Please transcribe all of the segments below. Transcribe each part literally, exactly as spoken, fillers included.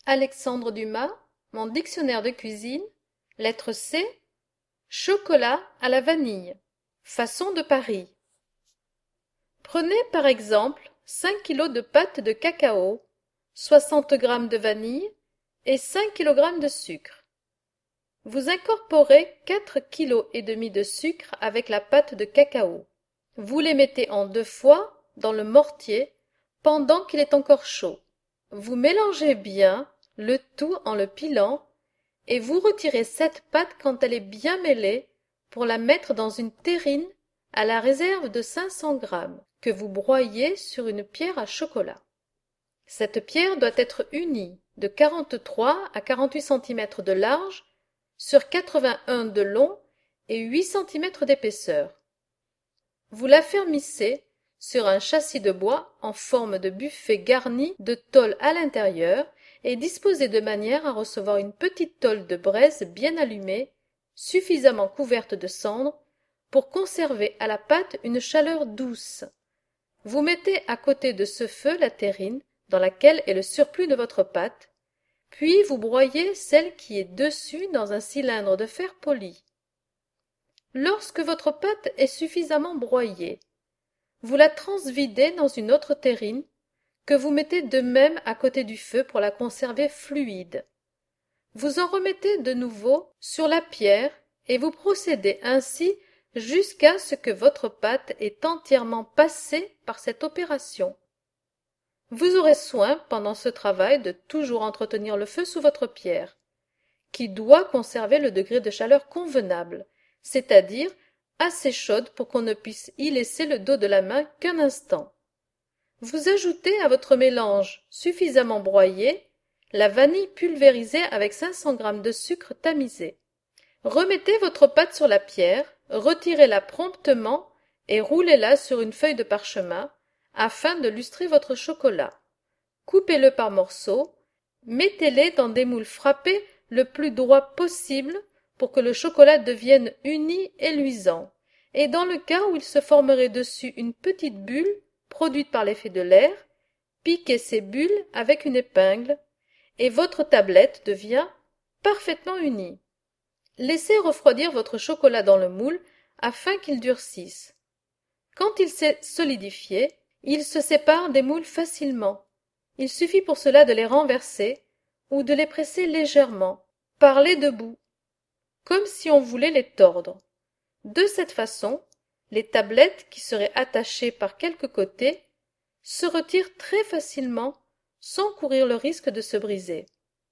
Alexandre Dumas, Mon dictionnaire de cuisine, lettre C, chocolat à la vanille, façon de Paris. Prenez par exemple cinq kilos de pâte de cacao, soixante grammes de vanille et cinq kilogrammes de sucre. Vous incorporez quatre kilos et demi de sucre avec la pâte de cacao. Vous les mettez en deux fois dans le mortier pendant qu'il est encore chaud. Vous mélangez bien le tout en le pilant et vous retirez cette pâte quand elle est bien mêlée pour la mettre dans une terrine à la réserve de cinq cents grammes que vous broyez sur une pierre à chocolat. Cette pierre doit être unie de quarante-trois à quarante-huit centimètres de large sur quatre-vingt-un de long et huit centimètres d'épaisseur. Vous l'affermissez sur un châssis de bois en forme de buffet garni de tôle à l'intérieur et disposé de manière à recevoir une petite tôle de braise bien allumée, suffisamment couverte de cendres, pour conserver à la pâte une chaleur douce. Vous mettez à côté de ce feu la terrine dans laquelle est le surplus de votre pâte, puis vous broyez celle qui est dessus dans un cylindre de fer poli. Lorsque votre pâte est suffisamment broyée, vous la transvidez dans une autre terrine que vous mettez de même à côté du feu pour la conserver fluide. Vous en remettez de nouveau sur la pierre et vous procédez ainsi jusqu'à ce que votre pâte ait entièrement passé par cette opération. Vous aurez soin pendant ce travail de toujours entretenir le feu sous votre pierre, qui doit conserver le degré de chaleur convenable, c'est-à-dire assez chaude pour qu'on ne puisse y laisser le dos de la main qu'un instant. Vous ajoutez à votre mélange suffisamment broyé la vanille pulvérisée avec cinq cents grammes de sucre tamisé. Remettez votre pâte sur la pierre, retirez-la promptement et roulez-la sur une feuille de parchemin afin de lustrer votre chocolat. Coupez-le par morceaux, mettez-les dans des moules frappés le plus droit possible pour que le chocolat devienne uni et luisant, et dans le cas où il se formerait dessus une petite bulle produite par l'effet de l'air, piquez ces bulles avec une épingle et votre tablette devient parfaitement unie. Laissez refroidir votre chocolat dans le moule afin qu'il durcisse. Quand il s'est solidifié, il se sépare des moules facilement. Il suffit pour cela de les renverser ou de les presser légèrement, par les deux bouts, comme si on voulait les tordre. De cette façon, les tablettes qui seraient attachées par quelque côté se retirent très facilement sans courir le risque de se briser.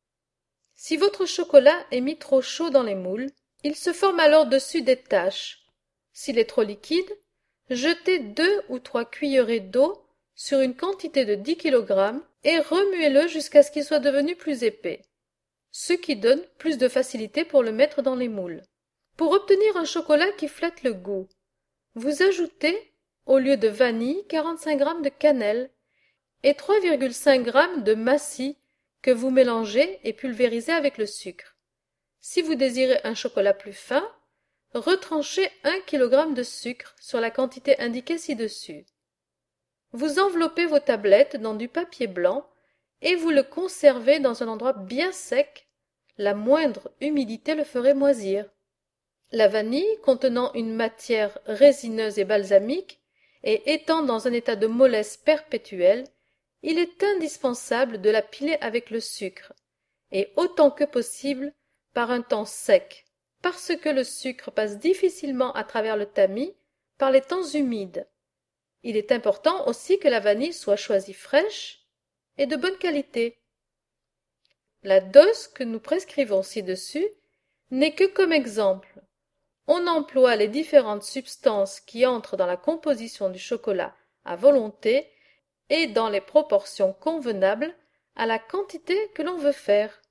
Si votre chocolat est mis trop chaud dans les moules, il se forme alors dessus des taches. S'il est trop liquide, jetez deux ou trois cuillerées d'eau sur une quantité de dix kilogrammes et remuez-le jusqu'à ce qu'il soit devenu plus épais, ce qui donne plus de facilité pour le mettre dans les moules. Pour obtenir un chocolat qui flatte le goût, vous ajoutez, au lieu de vanille, quarante-cinq grammes de cannelle et trois virgule cinq grammes de massis que vous mélangez et pulvérisez avec le sucre. Si vous désirez un chocolat plus fin, retranchez un kilogramme de sucre sur la quantité indiquée ci-dessus. Vous enveloppez vos tablettes dans du papier blanc et vous le conservez dans un endroit bien sec. La moindre humidité le ferait moisir. La vanille, contenant une matière résineuse et balsamique, et étant dans un état de mollesse perpétuelle, il est indispensable de la piler avec le sucre, et autant que possible par un temps sec, parce que le sucre passe difficilement à travers le tamis par les temps humides. Il est important aussi que la vanille soit choisie fraîche et de bonne qualité. La dose que nous prescrivons ci-dessus n'est que comme exemple. On emploie les différentes substances qui entrent dans la composition du chocolat à volonté et dans les proportions convenables à la quantité que l'on veut faire.